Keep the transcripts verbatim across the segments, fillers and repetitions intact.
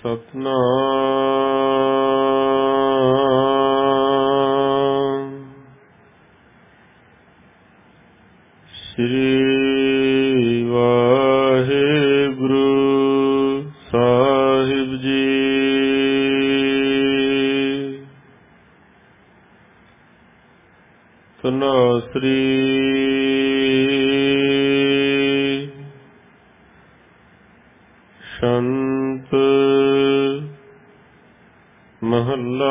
ਸਤਨਾਮ ਸ੍ਰੀ ਵਾਹਿਗੁਰੂ ਸਾਹਿਬ ਜੀ। ਧਨਾਸਰੀ ਸ਼ੰਤ ਮਹੱਲਾ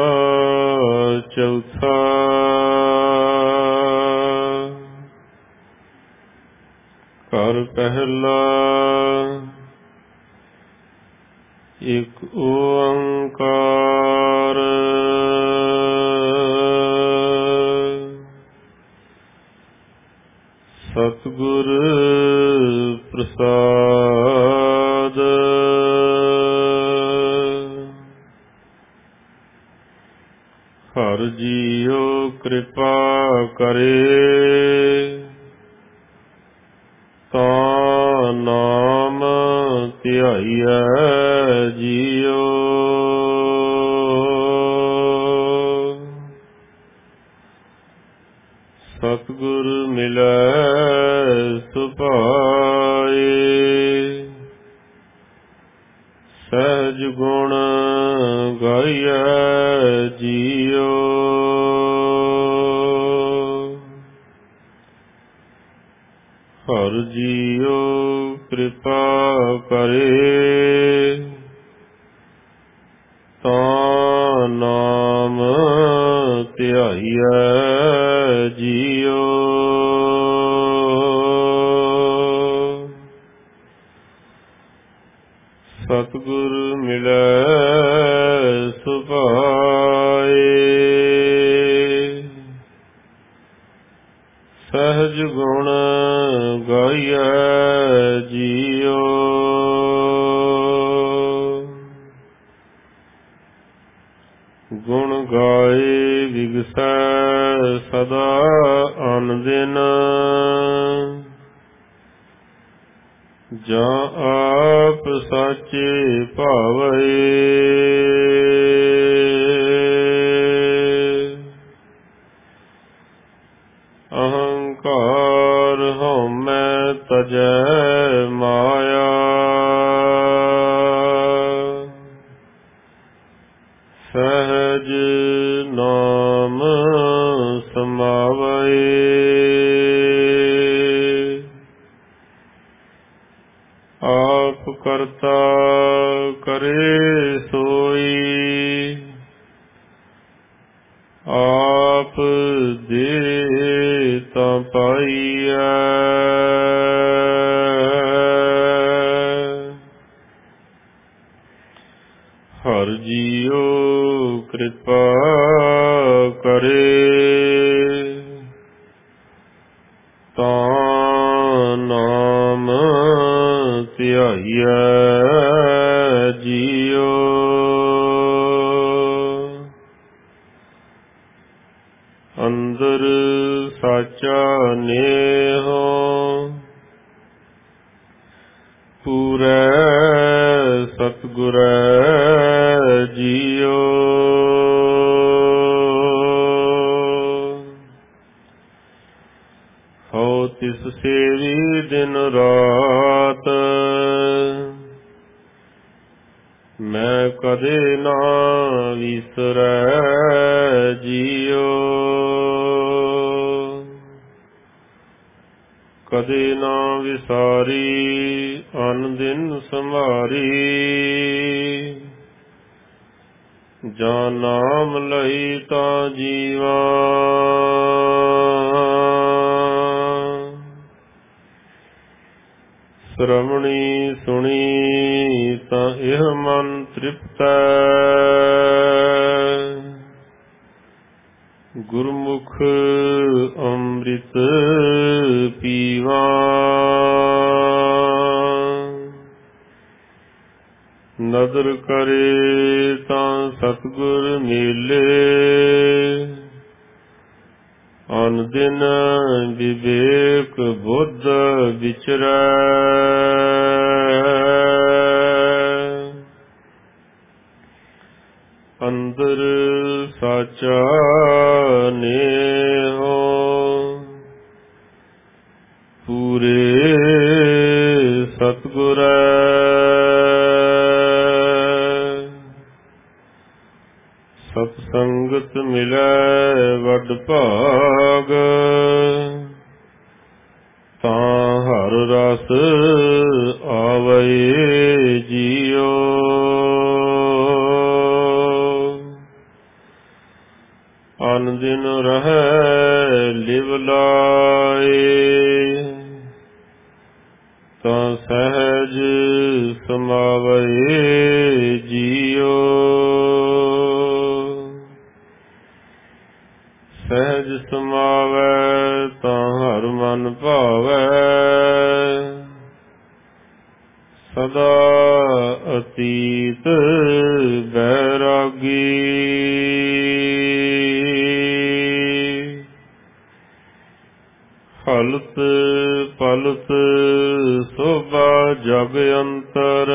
ਚੌਥਾ। ਘਰ ਪਹਿਲਾ ਇਕ ਓੰਕਾਰ ਸਤਿਗੁਰ ਪ੍ਰਸਾਦ। ਹਰਿ ਜੀਉ ਕਿਰਪਾ ਕਰੇ ਤਾਂ ਨਾਮ ਧਿਆਈਐ ਜੀਉ। ਸਤਿਗੁਰ ਮਿਲੈ ਸੁਭਾਏ ਸਹਿਜ ਗੁਣ ਗਾਈਐ ਜੀਉ। ਹਰਿ ਜੀਉ ਕਿਰਪਾ ਕਰੇ ਤਾਂ ਨਾਮ ਧਿਆਈਐ ਜੀਉ। ਸਤਿਗੁਰ ਮਿਲੈ ਸੁਭਾਏ ਸਹਿਜ ਗੁਣ ਗਾਈਐ ਜੀਉ। ਗੁਣ ਗਾਏ ਵਿਗਸੈ ਸਦਾ ਅਨ ਦਿਨ ਜਾਂ ਆਪ ਸਾਚੇ ਭਾਵੈ। ਅਹੰਕਾਰ ਹਉਮੈ ਤਜੈ ਮਾਇਆ ਸਹਿਜ ਨਾਮ ਸਮਾਵੈ। ਆਪ ਕਰਤਾ ਕਰੇ ਸੋਈ ਆਪ ਦੇ ਤਾਂ ਪਾਈਐ। ਹਰਿ ਜੀਉ ਕਿਰਪਾ ਕਰੇ ਤਾਂ ਨਾਮ ਧਿਆਈਐ ਜੀਉ। ਅੰਦਰ ਸਾਚਾ ਨੇਹੋ ਪੂਰੈ ਸਤਿਗੁਰੈ ਜੀਉ। ਹਉ ਤਿਸ ਸੇਵੀ ਦਿਨ ਰਾਤ ਮੈਂ ਕਦੇ ਨਾ ਵਿਸਰੈ ਜੀਉ। ਕਦੇ ਨਾ ਵਿਸਾਰੀ ਅਨ ਦਿਨ ਸੰਭਾਰੀ ਜਾਂ ਨਾਮ ਲਈ ਤਾਂ ਜੀਵਾ। ਸ਼੍ਰਵਣੀ ਸੁਣੀ ਤਾਂ ਇਹ ਮਨ ਤ੍ਰਿਪਤੈ ਗੁਰਮੁਖ ਅੰਮ੍ਰਿਤ ਪੀਵਾ। ਨਦਰ ਕਰੇ ਤਾਂ ਸਤਿਗੁਰ ਮੇਲੇ ਅਨ ਦਿਨ ਵਿਵੇਕ ਬੁੱਧ ਵਿਚਰੈ। ਅੰਦਰ ਸਾਚਾ ਨੇਹੋ ਪੂਰੇ ਸਤਿਗੁਰੈ ਸਤ ਸੰਗਤ ਮਿਲੈ ਵੱਡ ਭਾਗ ਤਾਂ ਹਰ ਰਸ ਆਵੈ ਜੀਓ ਅਨ ਦਿਨ ਰਹੈ ਲਿਵ ਲਾਏ ਤਾਂ ਸਹਿਜ ਸਮਾਵੈ ਜੀਓ ਸਹਿਜ ਸਮਾਵੈ ਤਾਂ ਹਰ ਮਨ ਭਾਵੈ ਸਦਾ ਅਤੀਤ ਬੈਰਾਗੀ ਹਲਤ ਪਲਤ ਸੋਭਾ ਜਗ ਅੰਤਰ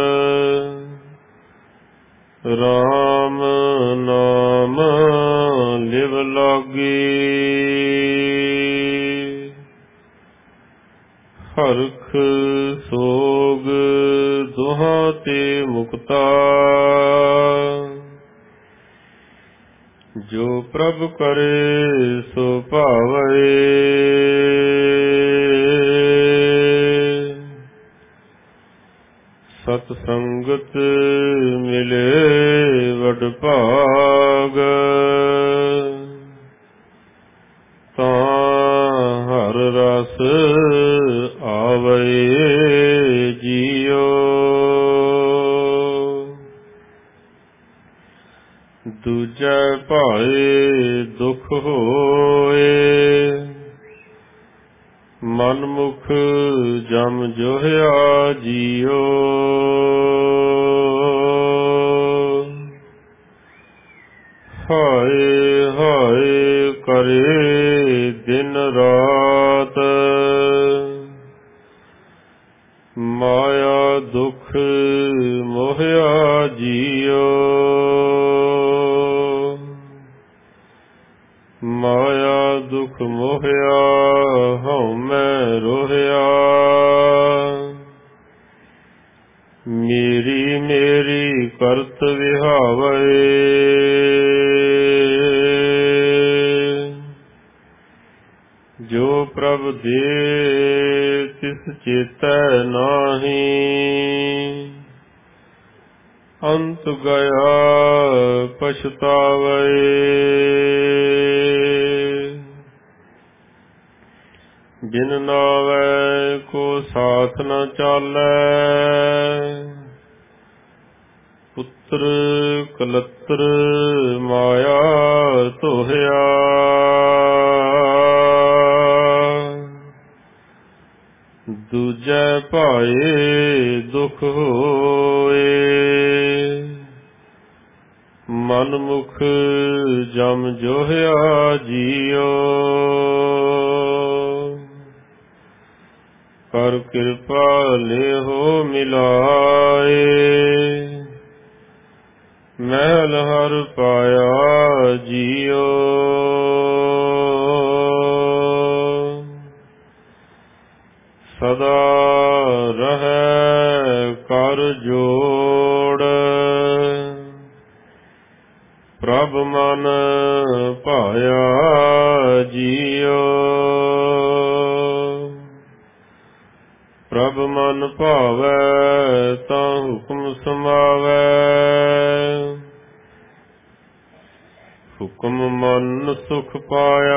ਰਾਮ ਨਾਮ ਲਿਵ ਲਾਗੀ ਹਰਖ ਸੋਗ ਦੁਹਾਂ ਤੇ ਮੁਕਤਾ ਜੋ ਪ੍ਰਭ ਕਰੇ ਸੋ ਭਾਵੈ ਸਤ ਸੰਗਤ ਮਿਲੇ ਵਡ ਭਾਗ ਤਾਂ ਹਰ ਰਸ ਆਵੈ ਜੀਓ ਦੂਜੈ ਭਾਏ ਦੁਖ ਹੋਏ ਮਨ ਮੁਖ ਜਮ ਜੋਹਿਆ ਜੀਓ ਹਾਏ ਹਾਏ ਕਰੇ ਦਿਨ ਰਾਤ ਮਾਇਆ ਦੁਖ ਮੋਹਿਆ ਜੀਓ ਮਾਇਆ ਦੁਖ ਮੋਹਿਆ ਹਉਮੈ ਰੋਹਿਆ ਮੇਰੀ ਮੇਰੀ ਕਰਤ ਵਿਹਾਵੈ ਜੋ ਪ੍ਰਭ ਦੇ ਤਿਸ ਚੇਤੈ ਨਾਹੀ ਅੰਤ ਗਿਆ ਪਛਤਾਵੈ ਬਿਨ ਨਾਵੈ ਕੋ ਸਾਥ ਨ ਚਾਲੈ ਪੁੱਤਰ ਕਲਤਰ ਮਾਇਆ ਧੋਹਿਆ ਦੂਜੈ ਭਾਏ ਦੁਖ ਹੋਏ ਮਨ ਮੁਖ ਜਮ ਜੋਹਿਆ ਜੀਓ ਕਰ ਕਿਰਪਾ ਲੇਹੋ ਮਿਲਾਏ ਮਹਿਲ ਹਰ ਪਾਇਆ ਜੀਓ ਸਦਾ ਰਹੈ ਕਰ ਜੋੜ ਪ੍ਰਭ ਮਨ ਭਾਇਆ ਜੀਓ ਪ੍ਰਭ ਮਨ ਭਾਵੈ ਤਾਂ ਹੁਕਮ ਸਮਾਵੈ ਹੁਕਮ ਮਨ ਸੁਖ ਪਾਇਆ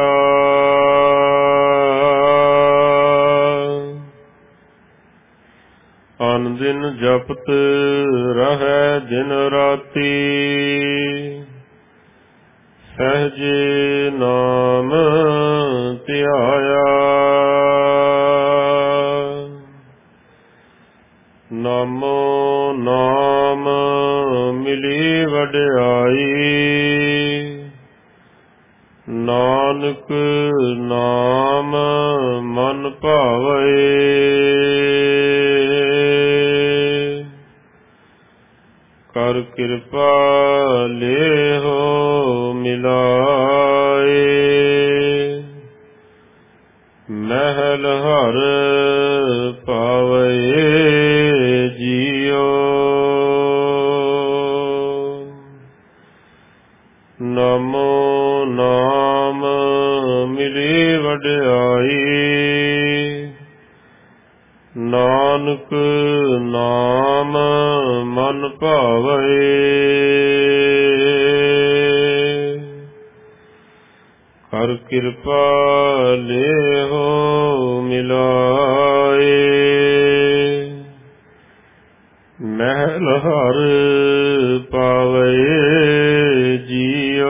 ਅਨ ਦਿਨ ਜਪਤ ਰਹੈ ਦਿਨ ਰਾਤੀ ਸਹਿਜੇ ਨਾਮ ਧਿਆਇਆ ਨਾਮੋ ਨਾਮ ਮਿਲੀ ਵਡਿਆਈ ਨਾਨਕ ਨਾਮ ਮਨ ਭਾਵੈ ਕਰ ਕਿਰਪਾ ਲੇਹੋ ਮਿਲਾਏ। ਮਹਿਲ ਹਰ ਪਾਵੇ ਜੀਓ। ਨਾਮੋ ਨਾਮ ਮਿਲੀ ਵਡਿਆਈ। ਨਾਨਕ ਨਾਮ ਮਨ ਭਾਵੇ। ਕਰ ਕਿਰਪਾ ਲੇਹੋ ਮਿਲਾਏ। ਮਹਿਲ ਹਰ ਪਾਵੇ ਜੀਓ।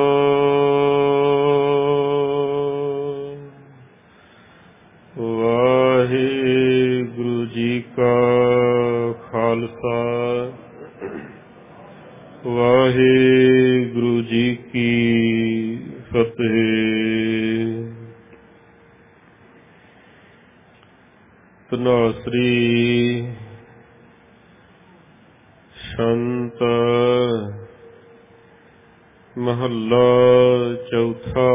ਵਾਹਿਗੁਰੂ ਜੀ ਕਾ ਖਾਲਸਾ, ਵਾਹਿਗੁਰੂ ਜੀ ਕੀ ਫਤਿਹ। ਧਨਾਸਰੀ ਸ਼ੰਤ ਮਹੱਲਾ ਚੌਥਾ।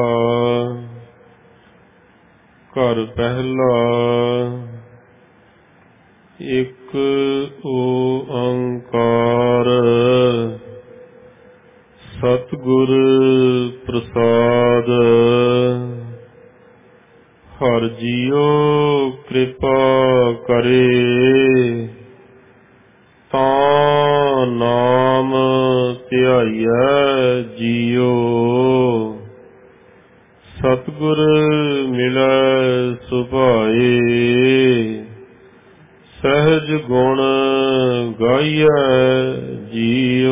ਘਰ ਪਹਿਲਾ। ਇੱਕ ਓੰਕਾਰ ਸਤਿਗੁਰ ਪ੍ਰਸਾਦ। ਹਰਿ ਜੀਓ ਕਿਰਪਾ ਕਰੇ, ਤਾਂ ਨਾਮ ਧਿਆਈਐ ਜੀਓ। ਸਤਿਗੁਰ ਮਿਲੈ ਸੁਭਾਏ, ਸਹਿਜ ਗੁਣ ਗਾਈਐ ਜੀਓ।